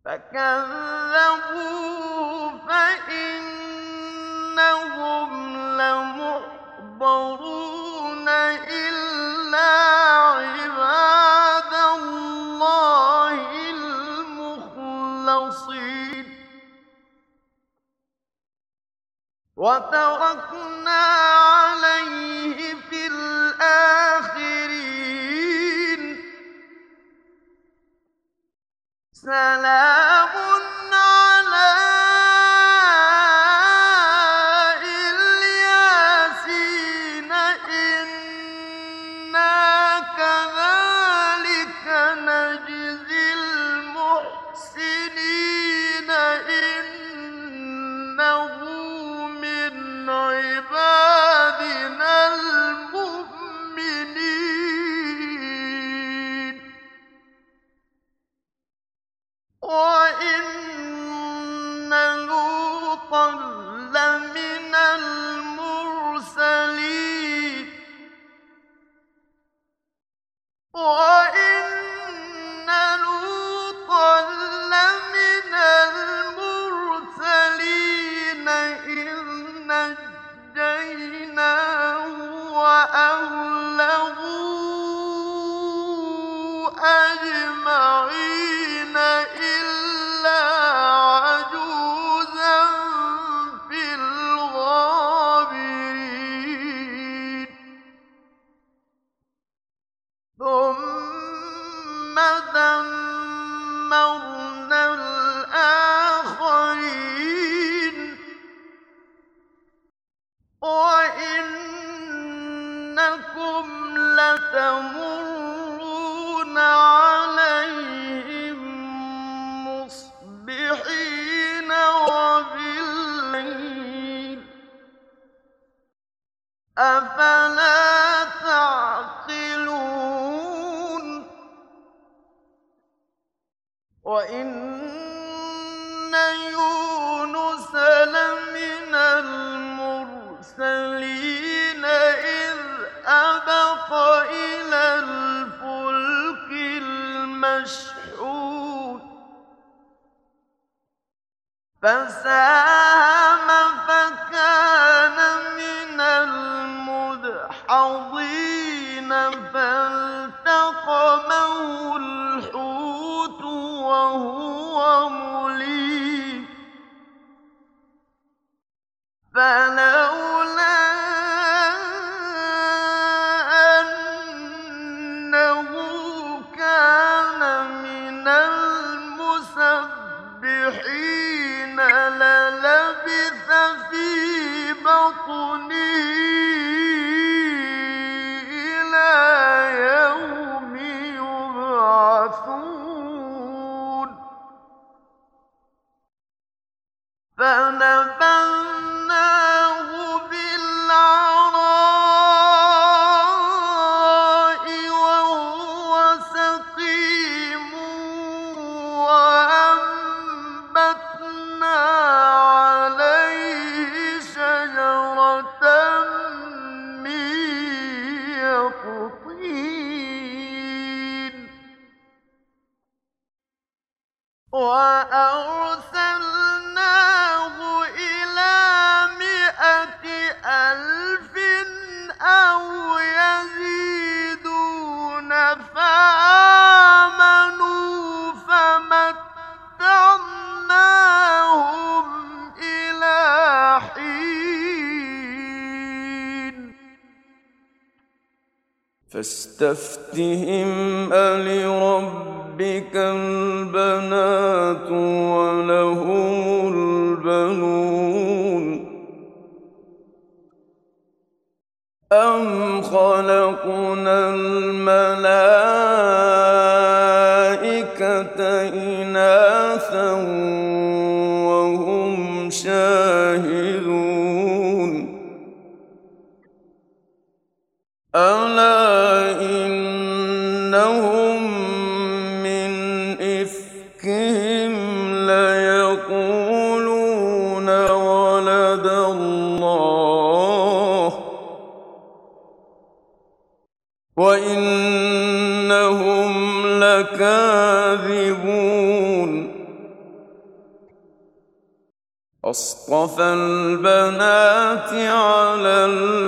فكذبوا فإنهم لمحضرون إلا عباد الله المخلصين وتركنا عليه في الآخرين سلام على الياسين إنا كذلك نجزي المحسنين إنه من عبادنا المؤمنين وإن لوطا لمن المرسلين وإن لوطا لمن المرسلين إذ نجيناه وأهله أجمعين إلا عجوزا في الغابرين ثم دمرنا الآخرين وإنكم لتمرون عليهم مصبحين وبالليل أفلا تعقلون وإن يونس لمن المرسلين إذ أبق إلى الفلك المشحون فساهم فكان من المدحضين فالتقمه الحوت وهو مليم فلولا أنه كان من المسبحين للبث في بطنه إلى يوم يبعثون فنبذناه بالعراء وهو سقيم وأنبتنا عليه شجرة من يقطين وأرسلناه إلى 100,000 أو يزيدون فآمنوا فمتعناهم إلى حين فاستفتهم ألربك البنات ولهم البنون أم خلقنا الملائكة إناثا وهم شاهدون ألا إنهم من إفكهم ليقولون ولد الله وإنهم لكاذبون أصطفى البنات على